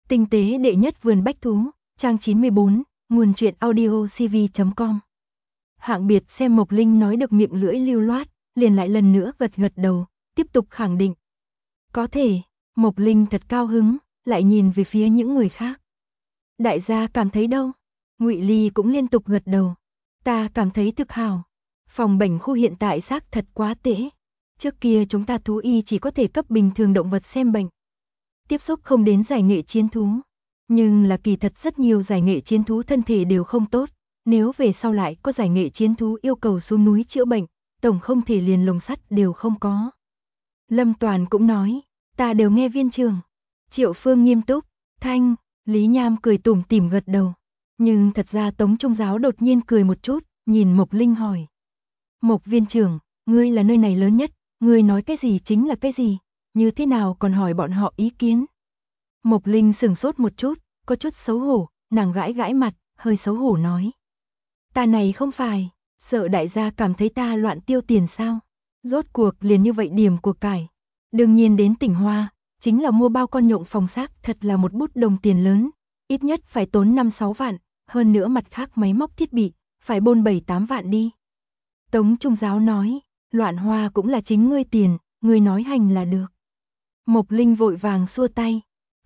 Tinh tế đệ nhất vườn bách thú, trang 94, nguồn truyện audio cv.com. Hạng Biệt xem Mộc Linh nói được miệng lưỡi lưu loát, liền lại lần nữa gật gật đầu, tiếp tục khẳng định. Có thể. Mộc Linh thật cao hứng, lại nhìn về phía những người khác. Đại gia cảm thấy đâu? Ngụy Ly cũng liên tục gật đầu. Ta cảm thấy thực hảo. Phòng bệnh khu hiện tại xác thật quá tệ. Trước kia chúng ta thú y chỉ có thể cấp bình thường động vật xem bệnh, tiếp xúc không đến giải nghệ chiến thú. Nhưng là kỳ thật rất nhiều giải nghệ chiến thú thân thể đều không tốt, nếu về sau lại có giải nghệ chiến thú yêu cầu xuống núi chữa bệnh, tổng không thể liền lồng sắt đều không có. Lâm Toàn cũng nói, ta đều nghe viên trưởng. Triệu Phương nghiêm túc, Thanh, Lý Nham cười tủm tỉm gật đầu. Nhưng thật ra Tống Trung Giáo đột nhiên cười một chút, nhìn Mộc Linh hỏi. Mộc viên trưởng, ngươi là nơi này lớn nhất, ngươi nói cái gì chính là cái gì, như thế nào còn hỏi bọn họ ý kiến. Mộc Linh sửng sốt một chút, có chút xấu hổ, nàng gãi gãi mặt, hơi xấu hổ nói. Ta này không phải, sợ đại gia cảm thấy ta loạn tiêu tiền sao, rốt cuộc liền như vậy điểm của cải. Đương nhiên đến tỉnh Hoa, chính là mua bao con nhộng phòng xác thật là một bút đồng tiền lớn, ít nhất phải tốn 5-6 vạn, hơn nữa mặt khác máy móc thiết bị, phải bôn 7-8 vạn đi. Tống Trung Giáo nói, loạn hoa cũng là chính ngươi tiền, ngươi nói hành là được. Mộc Linh vội vàng xua tay.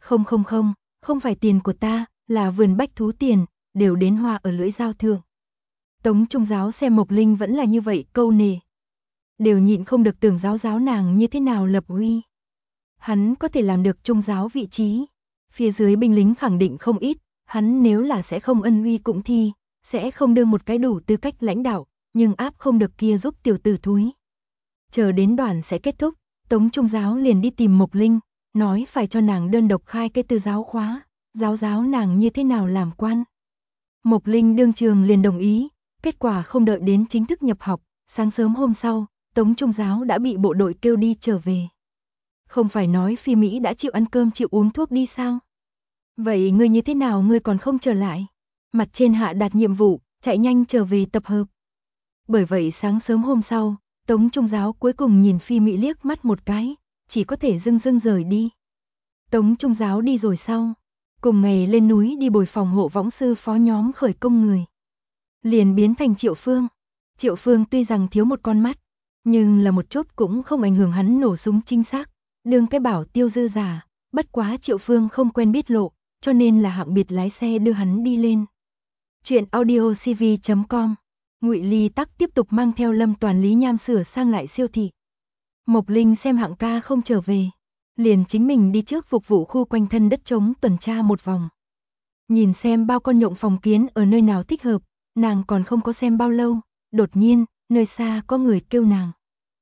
Không phải tiền của ta, là vườn bách thú tiền, đều đến hoa ở lưỡi dao thượng. Tống Trung Giáo xem Mộc Linh vẫn là như vậy câu nề. Đều nhịn không được tưởng giáo nàng như thế nào lập uy. Hắn có thể làm được Trung Giáo vị trí. Phía dưới binh lính khẳng định không ít, hắn nếu là sẽ không ân uy cũng thi, sẽ không đưa một cái đủ tư cách lãnh đạo, nhưng áp không được kia giúp tiểu tử thúi. Chờ đến đoàn sẽ kết thúc, Tống Trung Giáo liền đi tìm Mộc Linh, nói phải cho nàng đơn độc khai cái tư giáo khóa, giáo nàng như thế nào làm quan. Mộc Linh đương trường liền đồng ý, kết quả không đợi đến chính thức nhập học, sáng sớm hôm sau, Tống Trung Giáo đã bị bộ đội kêu đi trở về. Không phải nói Phi Mỹ đã chịu ăn cơm chịu uống thuốc đi sao? Vậy ngươi như thế nào ngươi còn không trở lại? Mặt trên hạ đạt nhiệm vụ, chạy nhanh trở về tập hợp. Bởi vậy sáng sớm hôm sau, Tống Trung Giáo cuối cùng nhìn Phi Mỹ liếc mắt một cái, chỉ có thể dưng rời đi. Tống Trung Giáo đi rồi sau, cùng ngày lên núi đi bồi phòng hộ võng sư phó nhóm khởi công người. Liền biến thành Triệu Phương. Triệu Phương tuy rằng thiếu một con mắt, nhưng là một chút cũng không ảnh hưởng hắn nổ súng chính xác, đương cái bảo tiêu dư giả, bất quá Triệu Phương không quen biết lộ, cho nên là Hạng Biệt lái xe đưa hắn đi lên. Chuyện audio cv.com. Ngụy Ly tắc tiếp tục mang theo Lâm Toàn Lý Nham sửa sang lại siêu thị. Mộc Linh xem Hạng ca không trở về, liền chính mình đi trước phục vụ khu quanh thân đất trống tuần tra một vòng. Nhìn xem bao con nhộng phòng kiến ở nơi nào thích hợp, nàng còn không có xem bao lâu, đột nhiên, nơi xa có người kêu nàng.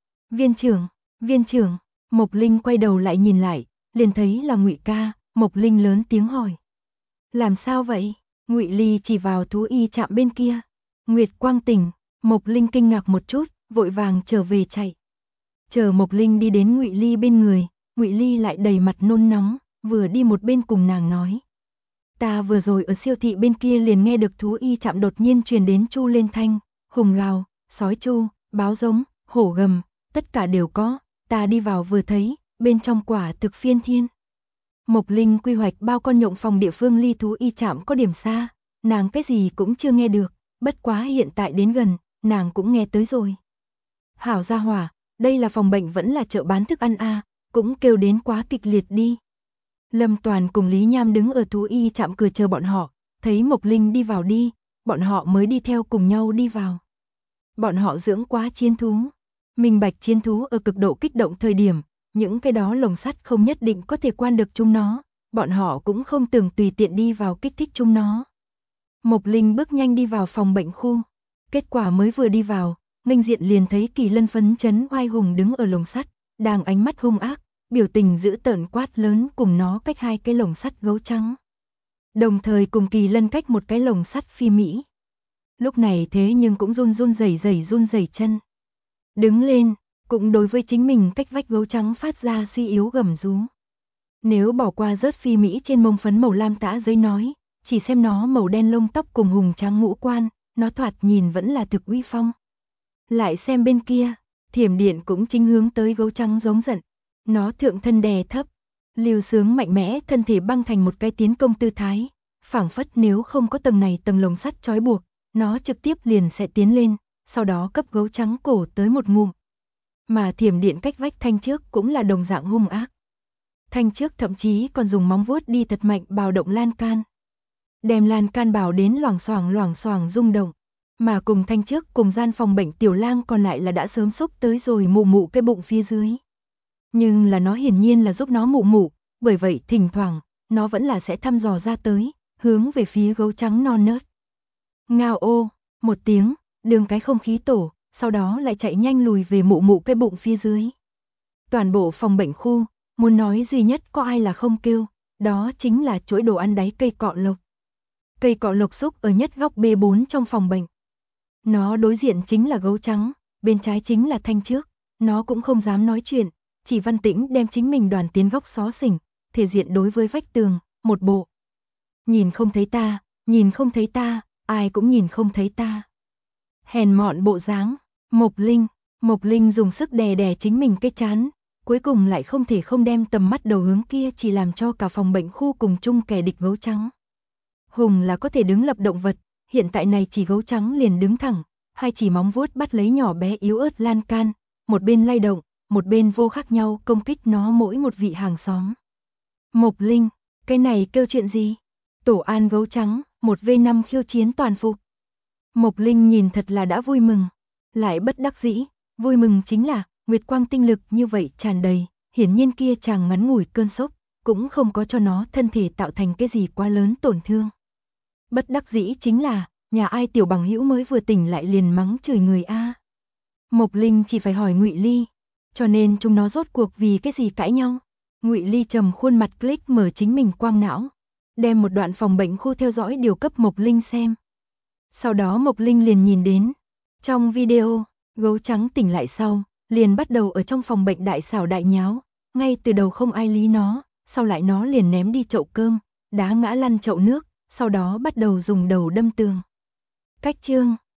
Viên trưởng, Mộc Linh quay đầu lại nhìn lại, liền thấy là Ngụy ca, Mộc Linh lớn tiếng hỏi. Làm sao vậy? Ngụy Ly chỉ vào thú y trạm bên kia. Nguyệt Quang tỉnh, Mộc Linh kinh ngạc một chút, vội vàng trở về chạy. Chờ Mộc Linh đi đến Ngụy Ly bên người, Ngụy Ly lại đầy mặt nôn nóng, vừa đi một bên cùng nàng nói. Ta vừa rồi ở siêu thị bên kia liền nghe được thú y trạm đột nhiên truyền đến chu lên thanh, hùng gào, sói chu, báo giống, hổ gầm, tất cả đều có, ta đi vào vừa thấy, bên trong quả thực phiên thiên. Mộc Linh quy hoạch bao con nhộng phòng địa phương ly thú y trạm có điểm xa, nàng cái gì cũng chưa nghe được, bất quá hiện tại đến gần, nàng cũng nghe tới rồi. Hảo gia hỏa, đây là phòng bệnh vẫn là chợ bán thức ăn à, cũng kêu đến quá kịch liệt đi. Lâm Toàn cùng Lý Nham đứng ở thú y trạm cửa chờ bọn họ, thấy Mộc Linh đi vào đi, bọn họ mới đi theo cùng nhau đi vào. Bọn họ dưỡng quá chiến thú, minh bạch chiến thú ở cực độ kích động thời điểm, những cái đó lồng sắt không nhất định có thể quan được chúng nó, bọn họ cũng không tưởng tùy tiện đi vào kích thích chúng nó. Mộc Linh bước nhanh đi vào phòng bệnh khu, kết quả mới vừa đi vào, nghênh diện liền thấy Kỳ Lân phấn chấn oai hùng đứng ở lồng sắt, đang ánh mắt hung ác, biểu tình dữ tợn quát lớn cùng nó cách 2 cái lồng sắt gấu trắng. Đồng thời cùng Kỳ Lân cách một cái lồng sắt Phi Mỹ. Lúc này thế nhưng cũng run rẩy chân. Đứng lên, cũng đối với chính mình cách vách gấu trắng phát ra suy yếu gầm rú. Nếu bỏ qua rớt Phi Mỹ trên mông phấn màu lam tã giấy nói, chỉ xem nó màu đen lông tóc cùng hùng tráng ngũ quan, nó thoạt nhìn vẫn là thực uy phong. Lại xem bên kia, Thiểm Điện cũng chính hướng tới gấu trắng giống giận. Nó thượng thân đè thấp, Lưu Sướng mạnh mẽ thân thể băng thành một cái tiến công tư thái, phảng phất nếu không có tầng này tầng lồng sắt trói buộc, nó trực tiếp liền sẽ tiến lên, sau đó cấp gấu trắng cổ tới một ngụm. Mà thiểm điện cách vách Thanh Trước cũng là đồng dạng hung ác. Thanh Trước thậm chí còn dùng móng vuốt đi thật mạnh bào động lan can. Đem lan can bào đến loảng xoảng rung động. Mà cùng Thanh Trước cùng gian phòng bệnh tiểu lang còn lại là đã sớm xúc tới rồi mụ mụ cái bụng phía dưới. Nhưng là nó hiển nhiên là giúp nó mụ mụ, bởi vậy thỉnh thoảng, nó vẫn là sẽ thăm dò ra tới, hướng về phía gấu trắng non nớt. Ngao ô, một tiếng, đường cái không khí tổ, sau đó lại chạy nhanh lùi về mụ mụ cái bụng phía dưới. Toàn bộ phòng bệnh khu, muốn nói duy nhất có ai là không kêu, đó chính là chuỗi đồ ăn đáy cây cọ lộc. Cây cọ lộc xúc ở nhất góc B4 trong phòng bệnh. Nó đối diện chính là gấu trắng, bên trái chính là Thanh Trước, nó cũng không dám nói chuyện, chỉ văn tĩnh đem chính mình đoàn tiến góc xó xỉnh, thể diện đối với vách tường, một bộ. Nhìn không thấy ta, nhìn không thấy ta, ai cũng nhìn không thấy ta. Hèn mọn bộ dáng, Mộc Linh dùng sức đè đè chính mình cái trán, cuối cùng lại không thể không đem tầm mắt đầu hướng kia, chỉ làm cho cả phòng bệnh khu cùng chung kẻ địch gấu trắng. Hùng là có thể đứng lập động vật, hiện tại này chỉ gấu trắng liền đứng thẳng, hai chỉ móng vuốt bắt lấy nhỏ bé yếu ớt lan can, một bên lay động, một bên vô khác nhau công kích nó mỗi một vị hàng xóm. Mộc Linh, cái này kêu chuyện gì? Tổ an gấu trắng, 1v5 khiêu chiến toàn phục. Mộc Linh nhìn thật là đã vui mừng, lại bất đắc dĩ, vui mừng chính là nguyệt quang tinh lực như vậy tràn đầy, hiển nhiên kia chàng ngắn ngủi cơn sốc, cũng không có cho nó thân thể tạo thành cái gì quá lớn tổn thương. Bất đắc dĩ chính là, nhà ai tiểu bằng hữu mới vừa tỉnh lại liền mắng chửi người a. Mộc Linh chỉ phải hỏi Ngụy Ly, cho nên chúng nó rốt cuộc vì cái gì cãi nhau. Ngụy Ly trầm khuôn mặt click mở chính mình quang não, đem một đoạn phòng bệnh khu theo dõi điều cấp Mộc Linh xem. Sau đó Mộc Linh liền nhìn đến, trong video, gấu trắng tỉnh lại sau, liền bắt đầu ở trong phòng bệnh đại xảo đại nháo, ngay từ đầu không ai lý nó, sau lại nó liền ném đi chậu cơm, đá ngã lăn chậu nước, sau đó bắt đầu dùng đầu đâm tường. Cách chương